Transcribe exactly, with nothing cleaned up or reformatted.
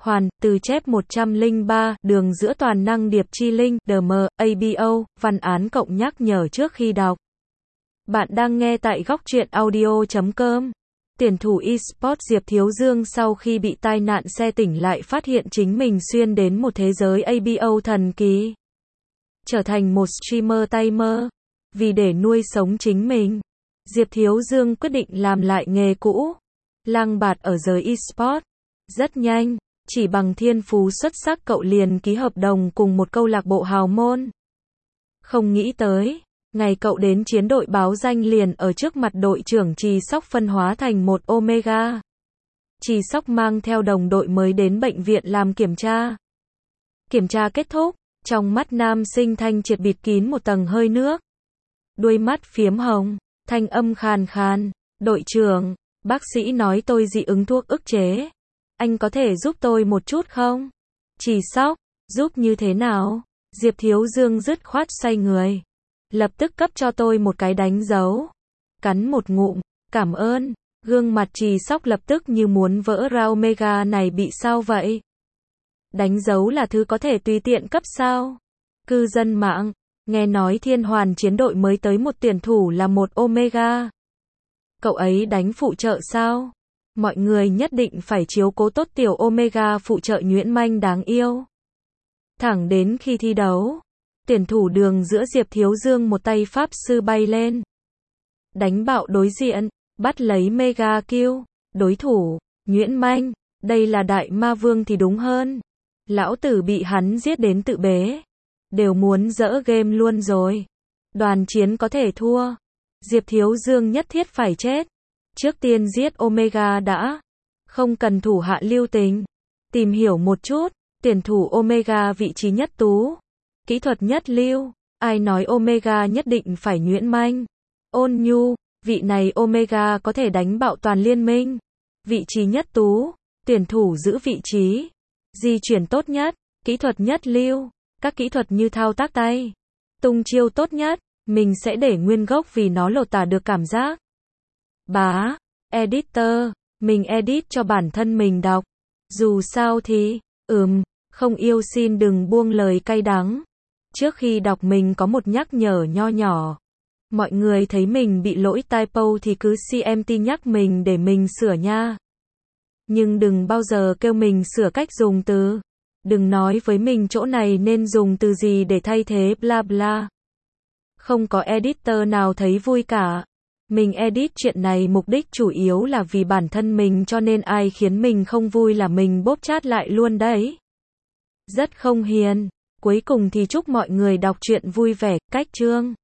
Hoàn, từ chép một trăm lẻ ba, đường giữa toàn năng điệp chi linh, đê em, a bê o, văn án cộng nhắc nhở trước khi đọc. Bạn đang nghe tại góc truyện audio chấm com. Tuyển thủ eSports Diệp Thiếu Dương sau khi bị tai nạn xe tỉnh lại phát hiện chính mình xuyên đến một thế giới a bê o thần kỳ. Trở thành một streamer tay mơ. Vì để nuôi sống chính mình, Diệp Thiếu Dương quyết định làm lại nghề cũ. Lang bạt ở giới eSports. Rất nhanh, chỉ bằng thiên phú xuất sắc cậu liền ký hợp đồng cùng một câu lạc bộ hào môn. Không nghĩ tới, ngày cậu đến chiến đội báo danh liền ở trước mặt đội trưởng Trì Sóc phân hóa thành một Omega. Trì Sóc mang theo đồng đội mới đến bệnh viện làm kiểm tra. Kiểm tra kết thúc, trong mắt nam sinh thanh triệt bịt kín một tầng hơi nước. Đuôi mắt phiếm hồng, thanh âm khàn khàn, đội trưởng, bác sĩ nói tôi dị ứng thuốc ức chế. Anh có thể giúp tôi một chút không? Trì Sóc, giúp như thế nào? Diệp Thiếu Dương dứt khoát xoay người. Lập tức cấp cho tôi một cái đánh dấu. Cắn một ngụm, cảm ơn. Gương mặt Trì Sóc lập tức như muốn vỡ ra, Omega này bị sao vậy? Đánh dấu là thứ có thể tùy tiện cấp sao? Cư dân mạng, nghe nói Thiên Hoàn chiến đội mới tới một tuyển thủ là một Omega. Cậu ấy đánh phụ trợ sao? Mọi người nhất định phải chiếu cố tốt tiểu Omega phụ trợ nhuyễn manh đáng yêu. Thẳng đến khi thi đấu, tuyển thủ đường giữa Diệp Thiếu Dương một tay pháp sư bay lên. Đánh bạo đối diện, bắt lấy mega kill, đối thủ, nhuyễn manh, đây là đại ma vương thì đúng hơn. Lão tử bị hắn giết đến tự bế. Đều muốn dỡ game luôn rồi. Đoàn chiến có thể thua. Diệp Thiếu Dương nhất thiết phải chết. Trước tiên giết Omega đã. Không cần thủ hạ lưu tình. Tìm hiểu một chút, tuyển thủ Omega vị trí nhất tú. Kỹ thuật nhất lưu. Ai nói Omega nhất định phải nhuyễn manh? Ôn nhu, vị này Omega có thể đánh bạo toàn liên minh. Vị trí nhất tú, tuyển thủ giữ vị trí. Di chuyển tốt nhất, kỹ thuật nhất lưu. Các kỹ thuật như thao tác tay, tung chiêu tốt nhất, mình sẽ để nguyên gốc vì nó lột tả được cảm giác. Bá, editor, mình edit cho bản thân mình đọc. Dù sao thì, ừm, không yêu xin đừng buông lời cay đắng. Trước khi đọc mình có một nhắc nhở nho nhỏ. Mọi người thấy mình bị lỗi typo thì cứ xê em tê nhắc mình để mình sửa nha. Nhưng đừng bao giờ kêu mình sửa cách dùng từ. Đừng nói với mình chỗ này nên dùng từ gì để thay thế bla bla. Không có editor nào thấy vui cả. Mình edit chuyện này mục đích chủ yếu là vì bản thân mình cho nên ai khiến mình không vui là mình bóp chát lại luôn đấy. Rất không hiền. Cuối cùng thì chúc mọi người đọc truyện vui vẻ, cách chương.